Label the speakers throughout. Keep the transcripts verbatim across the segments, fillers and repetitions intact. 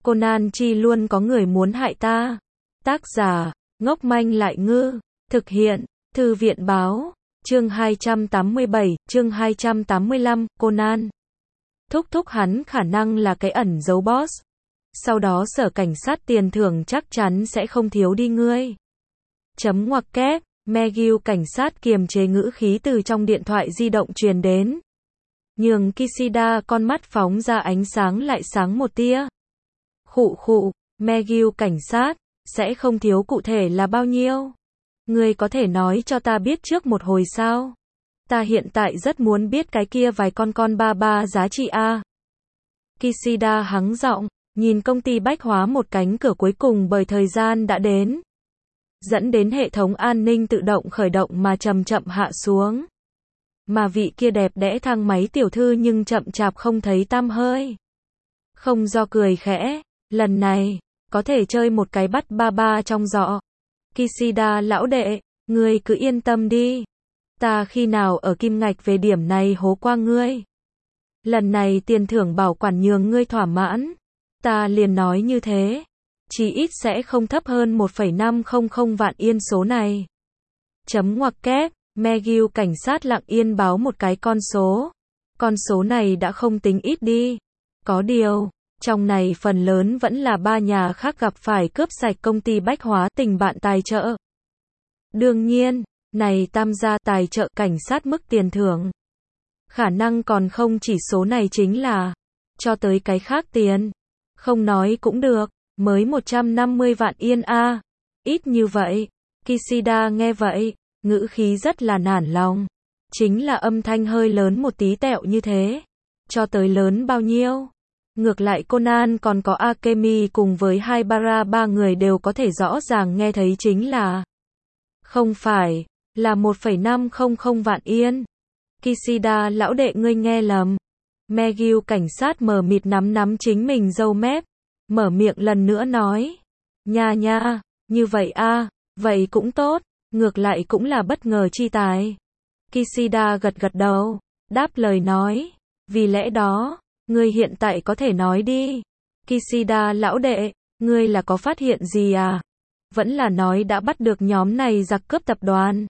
Speaker 1: Conan chi luôn có người muốn hại ta. Tác giả, ngốc manh lại ngư. Thực hiện, Thư viện báo. Chương hai trăm tám mươi bảy, chương hai trăm tám mươi lăm, Conan. Thúc thúc hắn khả năng là cái ẩn giấu boss. Sau đó sở cảnh sát tiền thưởng chắc chắn sẽ không thiếu đi ngươi. Chấm ngoặc kép, McGill cảnh sát kiềm chế ngữ khí từ trong điện thoại di động truyền đến. Nhường Kishida con mắt phóng ra ánh sáng lại sáng một tia. Khụ khụ, McGill cảnh sát, sẽ không thiếu cụ thể là bao nhiêu. Ngươi có thể nói cho ta biết trước một hồi sao? Ta hiện tại rất muốn biết cái kia vài con con ba ba giá trị a. Kishida hắng giọng, nhìn công ty bách hóa một cánh cửa cuối cùng bởi thời gian đã đến. Dẫn đến hệ thống an ninh tự động khởi động mà chậm chậm hạ xuống. Mà vị kia đẹp đẽ thang máy tiểu thư nhưng chậm chạp không thấy tăm hơi. Không do cười khẽ, lần này, có thể chơi một cái bắt ba ba trong giỏ. Kishida lão đệ, ngươi cứ yên tâm đi. Ta khi nào ở kim ngạch về điểm này hố qua ngươi. Lần này tiền thưởng bảo quản nhường ngươi thỏa mãn. Ta liền nói như thế. Chỉ ít sẽ không thấp hơn một phẩy năm không không vạn yên số này. Chấm ngoặc kép, McGill cảnh sát lặng yên báo một cái con số. Con số này đã không tính ít đi. Có điều, trong này phần lớn vẫn là ba nhà khác gặp phải cướp sạch công ty bách hóa tình bạn tài trợ. Đương nhiên, này tam gia tài trợ cảnh sát mức tiền thưởng. Khả năng còn không chỉ số này chính là, cho tới cái khác tiền. Không nói cũng được, mới một trăm năm mươi vạn yên a. Ít như vậy. Kishida nghe vậy, ngữ khí rất là nản lòng. Chính là âm thanh hơi lớn một tí tẹo như thế. Cho tới lớn bao nhiêu? Ngược lại Conan còn có Akemi cùng với hai bara ba người đều có thể rõ ràng nghe thấy chính là. Không phải, là một phẩy năm không không vạn yên. Kishida lão đệ ngươi nghe lầm. McGill cảnh sát mờ mịt nắm nắm chính mình râu mép. Mở miệng lần nữa nói. Nha nha, như vậy a, vậy cũng tốt, ngược lại cũng là bất ngờ chi tài. Kishida gật gật đầu, đáp lời nói. Vì lẽ đó, ngươi hiện tại có thể nói đi. Kishida lão đệ, ngươi là có phát hiện gì à? Vẫn là nói đã bắt được nhóm này giặc cướp tập đoàn.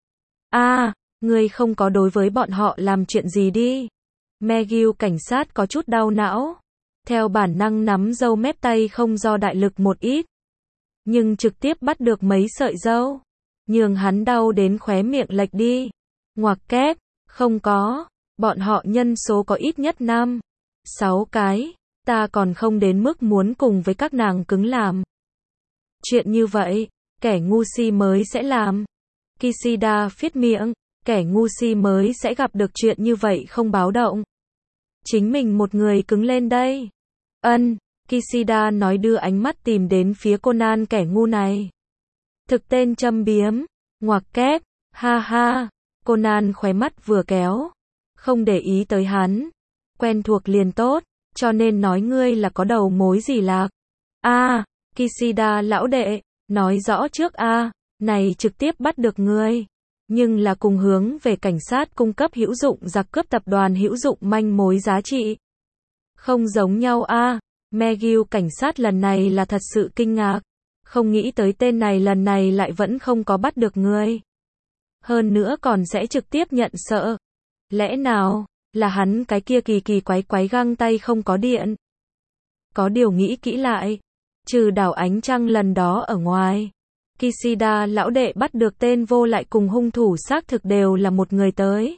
Speaker 1: À, ngươi không có đối với bọn họ làm chuyện gì đi. McGill cảnh sát có chút đau não. Theo bản năng nắm râu mép tay không do đại lực một ít. Nhưng trực tiếp bắt được mấy sợi râu. Nhường hắn đau đến khóe miệng lệch đi. Ngoặc kép, không có. Bọn họ nhân số có ít nhất năm, sáu cái. Ta còn không đến mức muốn cùng với các nàng cứng làm. Chuyện như vậy, kẻ ngu si mới sẽ làm. Kishida phiết miệng, kẻ ngu si mới sẽ gặp được chuyện như vậy không báo động. Chính mình một người cứng lên đây. Ân, Kishida nói đưa ánh mắt tìm đến phía Conan kẻ ngu này. Thực tên châm biếm, ngoặc kép, ha ha. Conan khóe mắt vừa kéo. Không để ý tới hắn. Quen thuộc liền tốt, cho nên nói ngươi là có đầu mối gì lạc. A, Kishida lão đệ, nói rõ trước a, này trực tiếp bắt được ngươi. Nhưng là cùng hướng về cảnh sát cung cấp hữu dụng giặc cướp tập đoàn hữu dụng manh mối giá trị. Không giống nhau a. McGill cảnh sát lần này là thật sự kinh ngạc. Không nghĩ tới tên này lần này lại vẫn không có bắt được ngươi. Hơn nữa còn sẽ trực tiếp nhận sợ. Lẽ nào, là hắn cái kia kỳ kỳ quái quái găng tay không có điện. Có điều nghĩ kỹ lại. Trừ đảo ánh trăng lần đó ở ngoài. Kishida lão đệ bắt được tên vô lại cùng hung thủ xác thực đều là một người tới.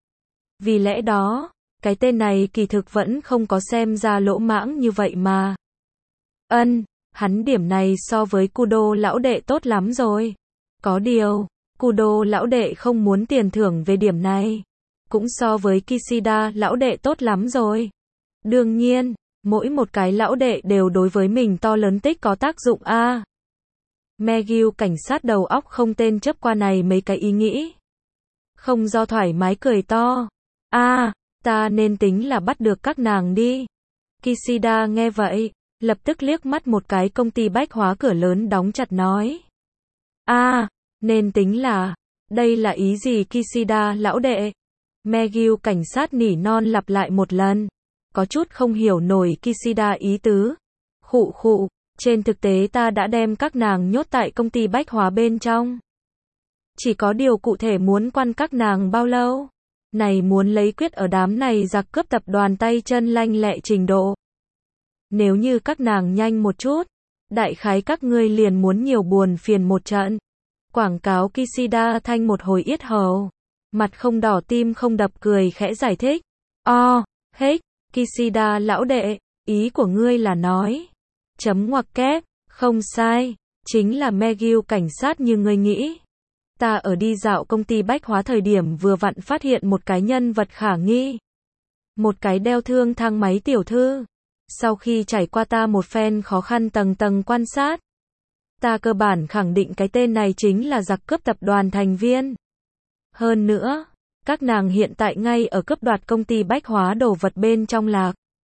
Speaker 1: Vì lẽ đó, cái tên này kỳ thực vẫn không có xem ra lỗ mãng như vậy mà. Ân, hắn điểm này so với Kudo lão đệ tốt lắm rồi. Có điều, Kudo lão đệ không muốn tiền thưởng về điểm này. Cũng so với Kishida lão đệ tốt lắm rồi. Đương nhiên, mỗi một cái lão đệ đều đối với mình to lớn tích có tác dụng a. À. McGill cảnh sát đầu óc không tên chấp qua này mấy cái ý nghĩ. Không do thoải mái cười to. A, à, ta nên tính là bắt được các nàng đi. Kishida nghe vậy, lập tức liếc mắt một cái công ty bách hóa cửa lớn đóng chặt nói. A, à, nên tính là, đây là ý gì Kishida lão đệ? McGill cảnh sát nỉ non lặp lại một lần. Có chút không hiểu nổi Kishida ý tứ. Khụ khụ, trên thực tế ta đã đem các nàng nhốt tại công ty bách hóa bên trong. Chỉ có điều cụ thể muốn quan các nàng bao lâu? Này muốn lấy quyết ở đám này giặc cướp tập đoàn tay chân lanh lẹ trình độ. Nếu như các nàng nhanh một chút, đại khái các ngươi liền muốn nhiều buồn phiền một trận. Quảng cáo Kishida thanh một hồi yết hầu. Mặt không đỏ tim không đập cười khẽ giải thích. O, hết, Kishida lão đệ, ý của ngươi là nói. Chấm ngoặc kép, không sai, chính là Megil cảnh sát như ngươi nghĩ. Ta ở đi dạo công ty bách hóa thời điểm vừa vặn phát hiện một cái nhân vật khả nghi. Một cái đeo thương thang máy tiểu thư. Sau khi trải qua ta một phen khó khăn tầng tầng quan sát, ta cơ bản khẳng định cái tên này chính là giặc cướp tập đoàn thành viên. Hơn nữa, các nàng hiện tại ngay ở cướp đoạt công ty bách hóa đồ vật bên trong lạc.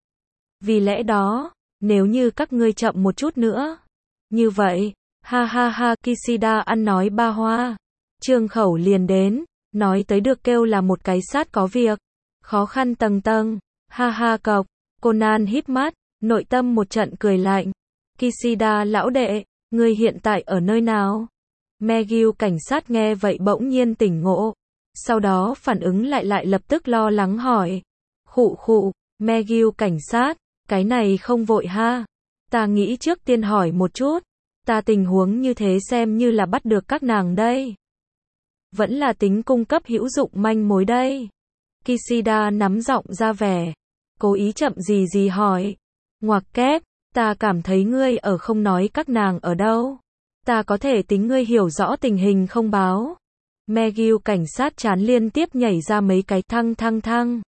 Speaker 1: Vì lẽ đó, nếu như các ngươi chậm một chút nữa, như vậy, ha ha ha, Kishida ăn nói ba hoa, trương khẩu liền đến, nói tới được kêu là một cái sát có việc, khó khăn tầng tầng, ha ha cọc, Conan híp mắt, nội tâm một trận cười lạnh. Kishida lão đệ, ngươi hiện tại ở nơi nào? Megil cảnh sát nghe vậy bỗng nhiên tỉnh ngộ, sau đó phản ứng lại lại lập tức lo lắng hỏi. Khụ khụ, Megil cảnh sát, cái này không vội ha. Ta nghĩ trước tiên hỏi một chút, ta tình huống như thế xem như là bắt được các nàng đây. Vẫn là tính cung cấp hữu dụng manh mối đây. Kishida nắm giọng ra vẻ, cố ý chậm gì gì hỏi. Ngoặc kép, ta cảm thấy ngươi ở không nói các nàng ở đâu. Ta có thể tính ngươi hiểu rõ tình hình không báo. Megil cảnh sát chán liên tiếp nhảy ra mấy cái thăng thăng thăng.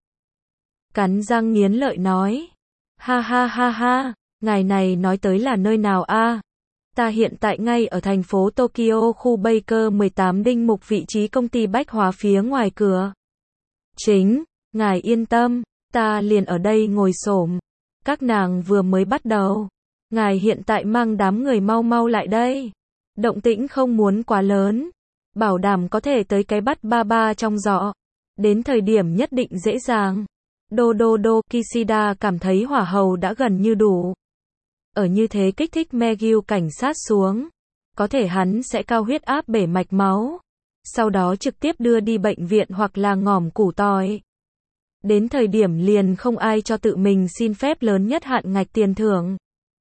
Speaker 1: Cắn răng nghiến lợi nói. Ha ha ha ha, ngài này nói tới là nơi nào a? Ta hiện tại ngay ở thành phố Tokyo khu Baker mười tám đinh mục vị trí công ty bách hóa phía ngoài cửa. Chính, ngài yên tâm, ta liền ở đây ngồi xổm. Các nàng vừa mới bắt đầu. Ngài hiện tại mang đám người mau mau lại đây. Động tĩnh không muốn quá lớn. Bảo đảm có thể tới cái bắt ba ba trong giỏ. Đến thời điểm nhất định dễ dàng. Đô đô đô, Kishida cảm thấy hỏa hầu đã gần như đủ. Ở như thế kích thích Megil cảnh sát xuống. Có thể hắn sẽ cao huyết áp bể mạch máu. Sau đó trực tiếp đưa đi bệnh viện hoặc là ngòm củ tỏi. Đến thời điểm liền không ai cho tự mình xin phép lớn nhất hạn ngạch tiền thưởng.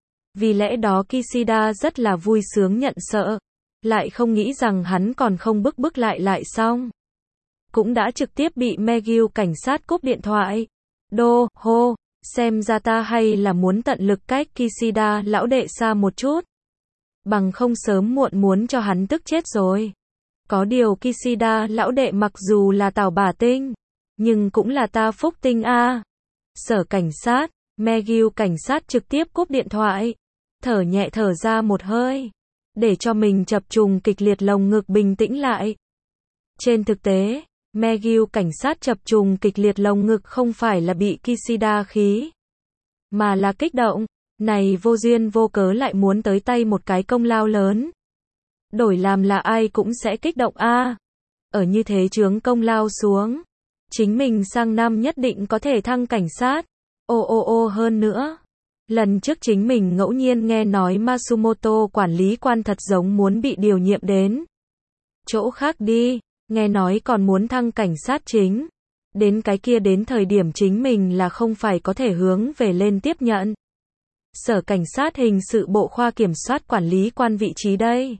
Speaker 1: Vì lẽ đó Kishida rất là vui sướng nhận sợ. Lại không nghĩ rằng hắn còn không bức bức lại lại xong. Cũng đã trực tiếp bị Megil cảnh sát cúp điện thoại. Đô, hô, xem ra ta hay là muốn tận lực cách Kishida lão đệ xa một chút. Bằng không sớm muộn muốn cho hắn tức chết rồi. Có điều Kishida lão đệ mặc dù là tào bà tinh, nhưng cũng là ta phúc tinh a. Sở cảnh sát, Megil cảnh sát trực tiếp cúp điện thoại. Thở nhẹ thở ra một hơi. Để cho mình chập trùng kịch liệt lồng ngực bình tĩnh lại. Trên thực tế, Megil cảnh sát chập trùng kịch liệt lồng ngực không phải là bị Kishida khí, mà là kích động. Này vô duyên vô cớ lại muốn tới tay một cái công lao lớn. Đổi làm là ai cũng sẽ kích động a. Ở như thế chướng công lao xuống, chính mình sang năm nhất định có thể thăng cảnh sát. Ô ô ô hơn nữa. Lần trước chính mình ngẫu nhiên nghe nói Matsumoto quản lý quan thật giống muốn bị điều nhiệm đến chỗ khác đi, nghe nói còn muốn thăng cảnh sát chính. Đến cái kia đến thời điểm chính mình là không phải có thể hướng về lên tiếp nhận. Sở cảnh sát hình sự bộ khoa kiểm soát quản lý quan vị trí đây.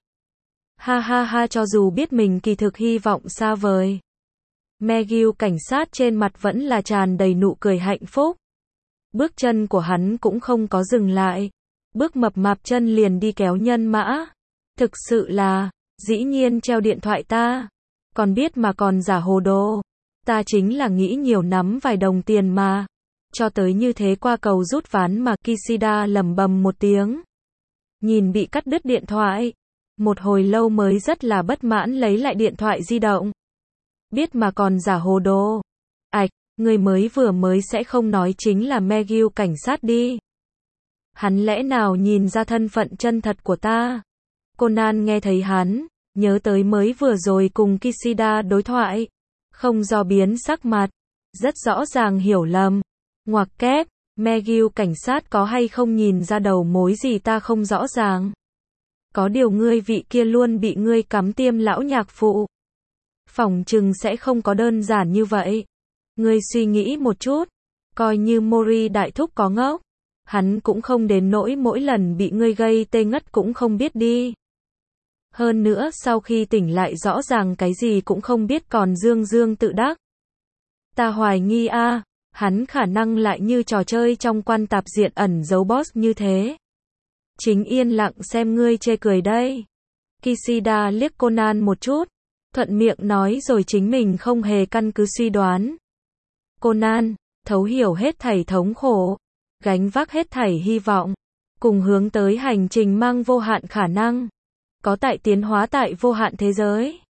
Speaker 1: Ha ha ha, cho dù biết mình kỳ thực hy vọng xa vời. Megil cảnh sát trên mặt vẫn là tràn đầy nụ cười hạnh phúc. Bước chân của hắn cũng không có dừng lại. Bước mập mạp chân liền đi kéo nhân mã. Thực sự là, dĩ nhiên treo điện thoại ta. Còn biết mà còn giả hồ đồ. Ta chính là nghĩ nhiều nắm vài đồng tiền mà. Cho tới như thế qua cầu rút ván mà. Kishida lầm bầm một tiếng. Nhìn bị cắt đứt điện thoại. Một hồi lâu mới rất là bất mãn lấy lại điện thoại di động. Biết mà còn giả hồ đồ. Ảch, người mới vừa mới sẽ không nói chính là Megil cảnh sát đi. Hắn lẽ nào nhìn ra thân phận chân thật của ta? Conan nghe thấy hắn, nhớ tới mới vừa rồi cùng Kishida đối thoại. Không do biến sắc mặt. Rất rõ ràng hiểu lầm. Ngoặc kép, McGill cảnh sát có hay không nhìn ra đầu mối gì ta không rõ ràng. Có điều ngươi vị kia luôn bị ngươi cắm tiêm lão nhạc phụ. Phỏng chừng sẽ không có đơn giản như vậy. Ngươi suy nghĩ một chút. Coi như Mori đại thúc có ngốc. Hắn cũng không đến nỗi mỗi lần bị ngươi gây tê ngất cũng không biết đi. Hơn nữa sau khi tỉnh lại rõ ràng cái gì cũng không biết còn dương dương tự đắc. Ta hoài nghi a, hắn khả năng lại như trò chơi trong quan tạp diện ẩn giấu boss như thế. Chính yên lặng xem ngươi chê cười đây. Kishida liếc Conan một chút, thuận miệng nói rồi chính mình không hề căn cứ suy đoán. Conan, thấu hiểu hết thảy thống khổ, gánh vác hết thảy hy vọng, cùng hướng tới hành trình mang vô hạn khả năng, có tại tiến hóa tại vô hạn thế giới.